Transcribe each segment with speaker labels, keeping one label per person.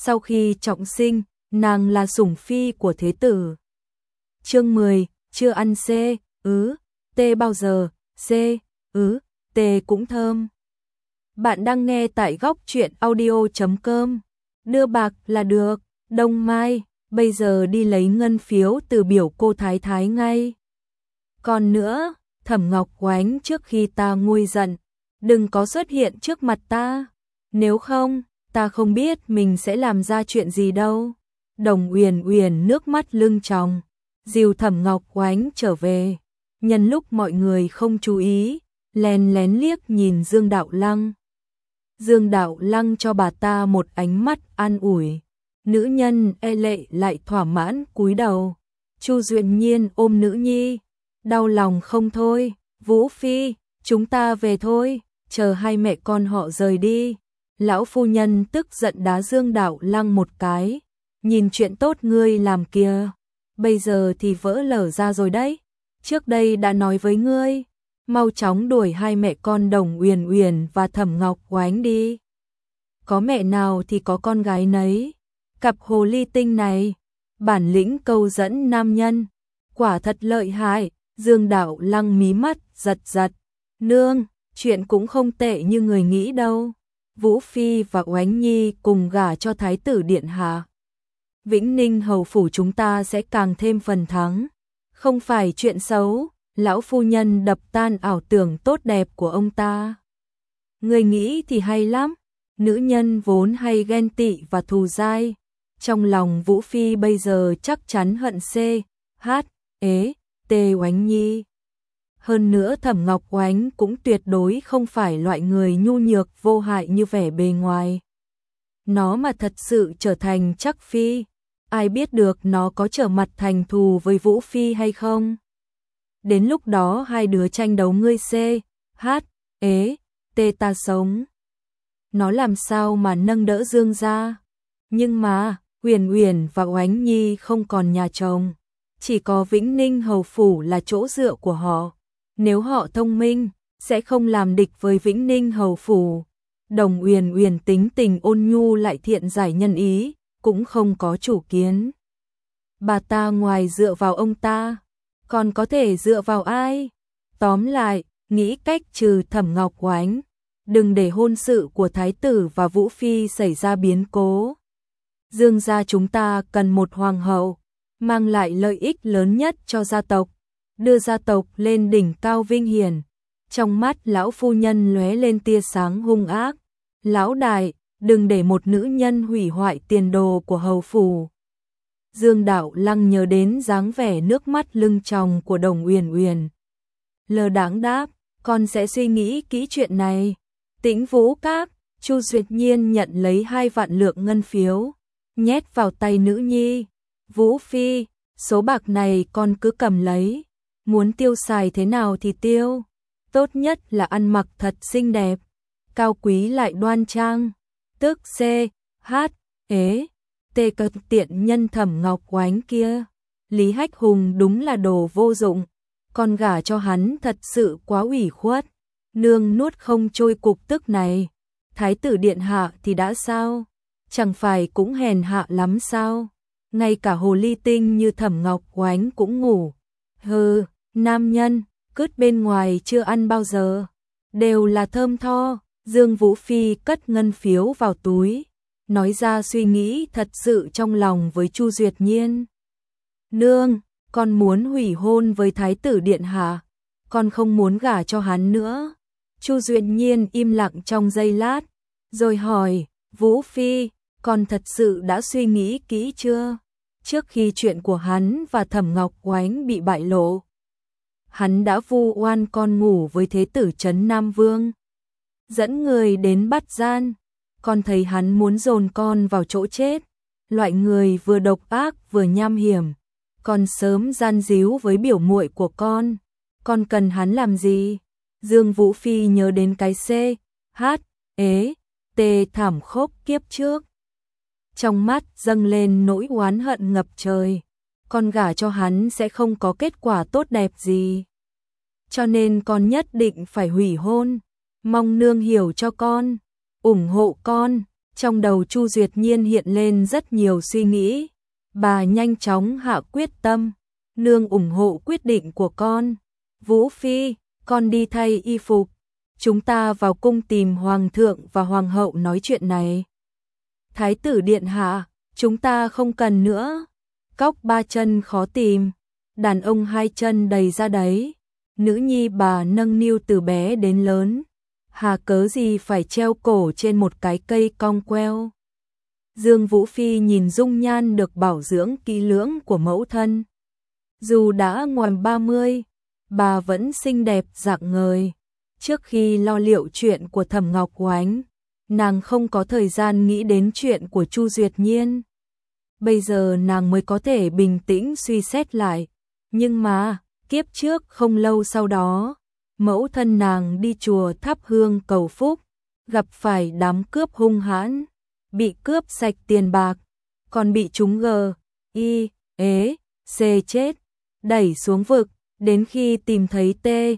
Speaker 1: Sau khi trọng sinh, nàng là sủng phi của thế tử. Chương 10, chưa ăn C, T bao giờ, C, T cũng thơm. Bạn đang nghe tại góc truyện audio.com. Đưa bạc là được, Đông Mai, bây giờ đi lấy ngân phiếu từ biểu cô thái thái ngay. Còn nữa, Thẩm Ngọc Oánh trước khi ta nguôi giận, đừng có xuất hiện trước mặt ta, nếu không, ta không biết mình sẽ làm ra chuyện gì đâu. Đồng Uyển Uyển nước mắt lưng tròng, dìu Thẩm Ngọc Oánh trở về, nhân lúc mọi người không chú ý, lén lén liếc nhìn Dương Đạo Lăng. Dương Đạo Lăng cho bà ta một ánh mắt an ủi, nữ nhân e lệ lại thỏa mãn cúi đầu. Chu Duyệt Nhiên ôm nữ nhi, đau lòng không thôi. Vũ Phi, chúng ta về thôi, chờ hai mẹ con họ rời đi. Lão phu nhân tức giận đá Dương Đạo Lăng một cái, nhìn chuyện tốt ngươi làm kìa, bây giờ thì vỡ lở ra rồi đấy. Trước đây đã nói với ngươi, mau chóng đuổi hai mẹ con Đồng Uyển Uyển và Thẩm Ngọc Oánh đi. Có mẹ nào thì có con gái nấy. Cặp hồ ly tinh này, bản lĩnh câu dẫn nam nhân, quả thật lợi hại. Dương Đạo Lăng mí mắt giật giật, nương, chuyện cũng không tệ như người nghĩ đâu. Vũ Phi và Oánh Nhi cùng gả cho Thái tử Điện Hạ, Vĩnh Ninh hầu phủ chúng ta sẽ càng thêm phần thắng. Không phải chuyện xấu. Lão phu nhân đập tan ảo tưởng tốt đẹp của ông ta. Người nghĩ thì hay lắm, nữ nhân vốn hay ghen tị và thù dai. Trong lòng Vũ Phi bây giờ chắc chắn hận C, H, T Oánh Nhi. Hơn nữa Thẩm Ngọc Oánh cũng tuyệt đối không phải loại người nhu nhược vô hại như vẻ bề ngoài. Nó mà thật sự trở thành chắc phi, ai biết được nó có trở mặt thành thù với Vũ Phi hay không. Đến lúc đó hai đứa tranh đấu ngươi C, H, T ta sống. Nó làm sao mà nâng đỡ Dương ra. Nhưng mà, Uyển Uyển và Oánh Nhi không còn nhà chồng. Chỉ có Vĩnh Ninh hầu phủ là chỗ dựa của họ. Nếu họ thông minh, sẽ không làm địch với Vĩnh Ninh hầu phủ. Đồng Uyển Uyển tính tình ôn nhu lại thiện giải nhân ý, cũng không có chủ kiến. Bà ta ngoài dựa vào ông ta, còn có thể dựa vào ai? Tóm lại, nghĩ cách trừ Thẩm Ngọc Oánh, đừng để hôn sự của Thái tử và Vũ Phi xảy ra biến cố. Dương gia chúng ta cần một hoàng hậu, mang lại lợi ích lớn nhất cho gia tộc, đưa gia tộc lên đỉnh cao vinh hiển. Trong mắt lão phu nhân lóe lên tia sáng hung ác. Lão đại, đừng để một nữ nhân hủy hoại tiền đồ của hầu phủ. Dương Đạo Lăng nhớ đến dáng vẻ nước mắt lưng tròng của Đồng Uyển Uyển, lơ đãng đáp, con sẽ suy nghĩ kỹ chuyện này. Tĩnh Vũ Các, Chu Duyệt Nhiên nhận lấy 2 vạn lượng ngân phiếu, nhét vào tay nữ nhi. Vũ Phi, số bạc này con cứ cầm lấy, muốn tiêu xài thế nào thì tiêu, tốt nhất là ăn mặc thật xinh đẹp, cao quý lại đoan trang. Tức C, H, T cực tiện nhân Thẩm Ngọc Oánh kia. Lý Hách Hùng đúng là đồ vô dụng, con gả cho hắn thật sự quá ủy khuất. Nương nuốt không trôi cục tức này. Thái tử Điện Hạ thì đã sao? Chẳng phải cũng hèn hạ lắm sao? Ngay cả hồ ly tinh như Thẩm Ngọc Oánh cũng ngủ. Hừ, nam nhân, cứt bên ngoài chưa ăn bao giờ, đều là thơm tho. Dương Vũ Phi cất ngân phiếu vào túi, nói ra suy nghĩ thật sự trong lòng với Chu Duyệt Nhiên. Nương, con muốn hủy hôn với Thái tử Điện Hạ, con không muốn gả cho hắn nữa. Chu Duyệt Nhiên im lặng trong giây lát, rồi hỏi, Vũ Phi, con thật sự đã suy nghĩ kỹ chưa? Trước khi chuyện của hắn và Thẩm Ngọc Oánh bị bại lộ, hắn đã vu oan con ngủ với Thế tử Trấn Nam Vương, dẫn người đến bắt gian. Con thấy hắn muốn dồn con vào chỗ chết, loại người vừa độc ác vừa nham hiểm. Con sớm gian díu với biểu muội của con cần hắn làm gì? Dương Vũ Phi nhớ đến cái C, H, T thảm khốc kiếp trước. Trong mắt dâng lên nỗi oán hận ngập trời. Con gả cho hắn sẽ không có kết quả tốt đẹp gì. Cho nên con nhất định phải hủy hôn. Mong nương hiểu cho con, ủng hộ con. Trong đầu Chu Duyệt Nhiên hiện lên rất nhiều suy nghĩ. Bà nhanh chóng hạ quyết tâm. Nương ủng hộ quyết định của con. Vũ Phi, con đi thay y phục. Chúng ta vào cung tìm hoàng thượng và hoàng hậu nói chuyện này. Thái tử điện hạ, chúng ta không cần nữa. Cóc ba chân khó tìm, đàn ông hai chân đầy ra đấy. Nữ nhi bà nâng niu từ bé đến lớn, hà cớ gì phải treo cổ trên một cái cây cong queo. Dương Vũ Phi nhìn dung nhan được bảo dưỡng kỹ lưỡng của mẫu thân. Dù đã ngoài 30, bà vẫn xinh đẹp rạng ngời. Trước khi lo liệu chuyện của Thẩm Ngọc Oánh, nàng không có thời gian nghĩ đến chuyện của Chu Duyệt Nhiên. Bây giờ nàng mới có thể bình tĩnh suy xét lại. Nhưng mà, kiếp trước không lâu sau đó, mẫu thân nàng đi chùa thắp hương cầu phúc, gặp phải đám cướp hung hãn, bị cướp sạch tiền bạc, còn bị chúng chết, đẩy xuống vực, đến khi tìm thấy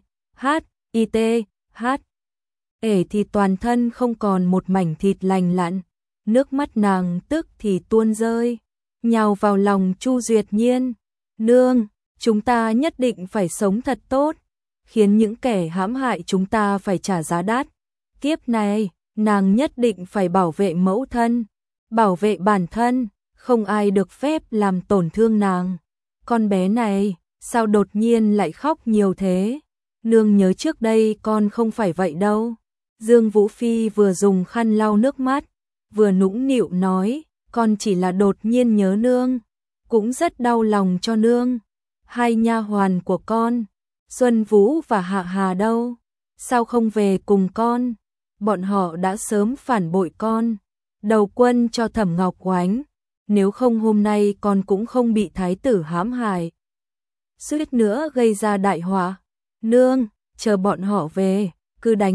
Speaker 1: thì toàn thân không còn một mảnh thịt lành lặn, nước mắt nàng tức thì tuôn rơi, nhào vào lòng Chu Duyệt Nhiên. Nương, chúng ta nhất định phải sống thật tốt, khiến những kẻ hãm hại chúng ta phải trả giá đắt. Kiếp này, nàng nhất định phải bảo vệ mẫu thân, bảo vệ bản thân, không ai được phép làm tổn thương nàng. Con bé này, sao đột nhiên lại khóc nhiều thế? Nương nhớ trước đây con không phải vậy đâu. Dương Vũ Phi vừa dùng khăn lau nước mắt, vừa nũng nịu nói, con chỉ là đột nhiên nhớ nương, cũng rất đau lòng cho nương. Hai nha hoàn của con, Xuân Vũ và Hạ Hà đâu? Sao không về cùng con? Bọn họ đã sớm phản bội con, đầu quân cho Thẩm Ngọc Oánh, nếu không hôm nay con cũng không bị thái tử hãm hại. Suýt nữa gây ra đại họa. Nương, chờ bọn họ về, cứ đánh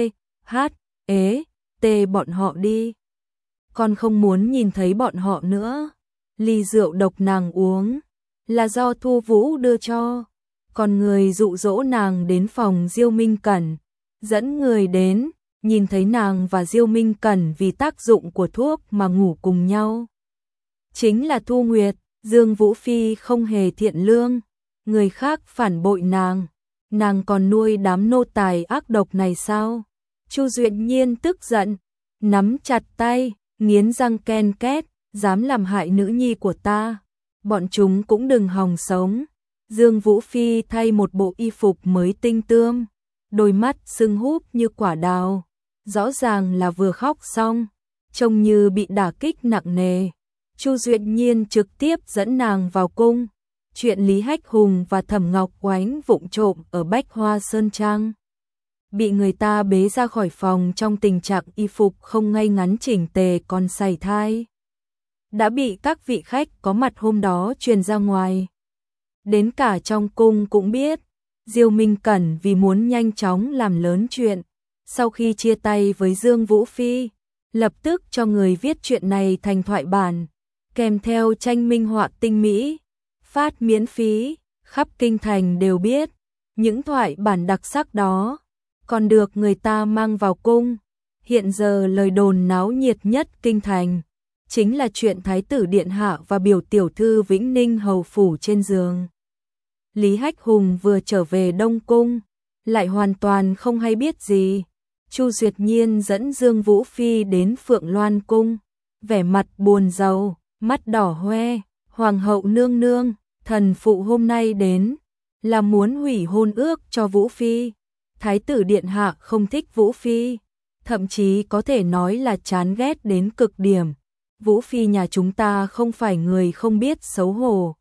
Speaker 1: bọn họ đi. Con không muốn nhìn thấy bọn họ nữa. Ly rượu độc nàng uống là do Thu Vũ đưa cho. Còn người dụ dỗ nàng đến phòng Diêu Minh Cẩn, dẫn người đến, nhìn thấy nàng và Diêu Minh Cẩn vì tác dụng của thuốc mà ngủ cùng nhau. Chính là Thu Nguyệt. Dương Vũ Phi không hề thiện lương, người khác phản bội nàng còn nuôi đám nô tài ác độc này sao? Chu Duyệt Nhiên tức giận, nắm chặt tay, nghiến răng ken két, dám làm hại nữ nhi của ta, bọn chúng cũng đừng hòng sống. Dương Vũ Phi thay một bộ y phục mới tinh tươm, đôi mắt sưng húp như quả đào, rõ ràng là vừa khóc xong, trông như bị đả kích nặng nề. Chu Duyệt Nhiên trực tiếp dẫn nàng vào cung. Chuyện Lý Hách Hùng và Thẩm Ngọc Oánh vụng trộm ở Bách Hoa Sơn Trang, bị người ta bế ra khỏi phòng trong tình trạng y phục không ngay ngắn chỉnh tề còn sảy thai, đã bị các vị khách có mặt hôm đó truyền ra ngoài. Đến cả trong cung cũng biết. Diêu Minh Cẩn vì muốn nhanh chóng làm lớn chuyện, sau khi chia tay với Dương Vũ Phi, lập tức cho người viết chuyện này thành thoại bản, kèm theo tranh minh họa tinh mỹ, phát miễn phí, khắp kinh thành đều biết. Những thoại bản đặc sắc đó còn được người ta mang vào cung. Hiện giờ lời đồn náo nhiệt nhất kinh thành chính là chuyện thái tử điện hạ và biểu tiểu thư Vĩnh Ninh hầu phủ trên giường. Lý Hách Hùng vừa trở về Đông Cung, lại hoàn toàn không hay biết gì. Chu Duyệt Nhiên dẫn Dương Vũ Phi đến Phượng Loan Cung, vẻ mặt buồn rầu, mắt đỏ hoe. Hoàng hậu nương nương, thần phụ hôm nay đến là muốn hủy hôn ước cho Vũ Phi. Thái tử điện hạ không thích Vũ Phi, thậm chí có thể nói là chán ghét đến cực điểm. Vũ Phi nhà chúng ta không phải người không biết xấu hổ,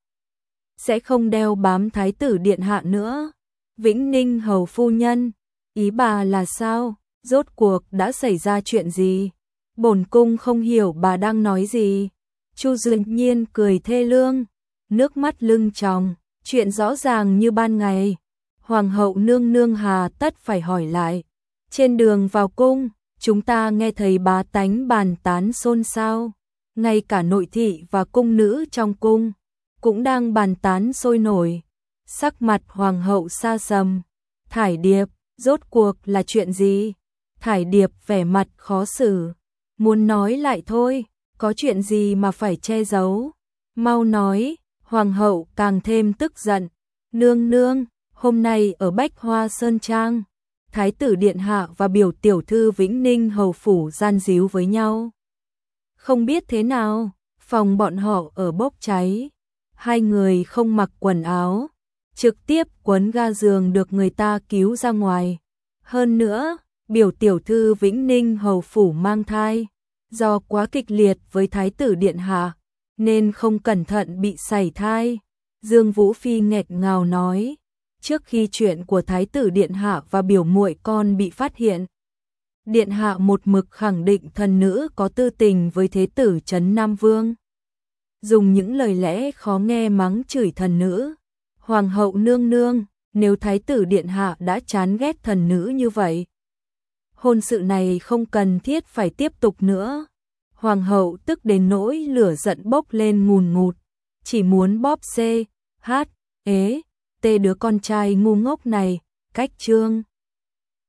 Speaker 1: sẽ không đeo bám thái tử điện hạ nữa. Vĩnh Ninh hầu phu nhân, ý bà là sao? Rốt cuộc đã xảy ra chuyện gì? Bổn cung không hiểu bà đang nói gì. Chu Duyệt Nhiên cười thê lương, nước mắt lưng tròng, chuyện rõ ràng như ban ngày. Hoàng hậu nương nương hà tất phải hỏi lại. Trên đường vào cung, chúng ta nghe thấy bá tánh bàn tán xôn xao, ngay cả nội thị và cung nữ trong cung cũng đang bàn tán sôi nổi. Sắc mặt hoàng hậu xa sầm. Thải Điệp, rốt cuộc là chuyện gì? Thải Điệp vẻ mặt khó xử. muốn nói lại thôi, có chuyện gì mà phải che giấu, mau nói. Hoàng hậu càng thêm tức giận, nương nương, hôm nay ở Bách Hoa Sơn Trang, Thái tử Điện Hạ và biểu tiểu thư Vĩnh Ninh hầu phủ gian díu với nhau. Không biết thế nào, phòng bọn họ ở bốc cháy, hai người không mặc quần áo, trực tiếp quấn ga giường được người ta cứu ra ngoài. Hơn nữa, biểu tiểu thư Vĩnh Ninh hầu phủ mang thai, do quá kịch liệt với Thái tử Điện Hạ, nên không cẩn thận bị sảy thai. Dương Vũ Phi nghẹt ngào nói, trước khi chuyện của Thái tử Điện Hạ và biểu muội con bị phát hiện, Điện Hạ một mực khẳng định thần nữ có tư tình với Thế tử Trấn Nam Vương. Dùng những lời lẽ khó nghe mắng chửi thần nữ. Hoàng hậu nương nương, nếu Thái tử Điện Hạ đã chán ghét thần nữ như vậy, hôn sự này không cần thiết phải tiếp tục nữa. Hoàng hậu tức đến nỗi lửa giận bốc lên ngùn ngụt, chỉ muốn bóp C, H, ế, T đứa con trai ngu ngốc này, cách trương.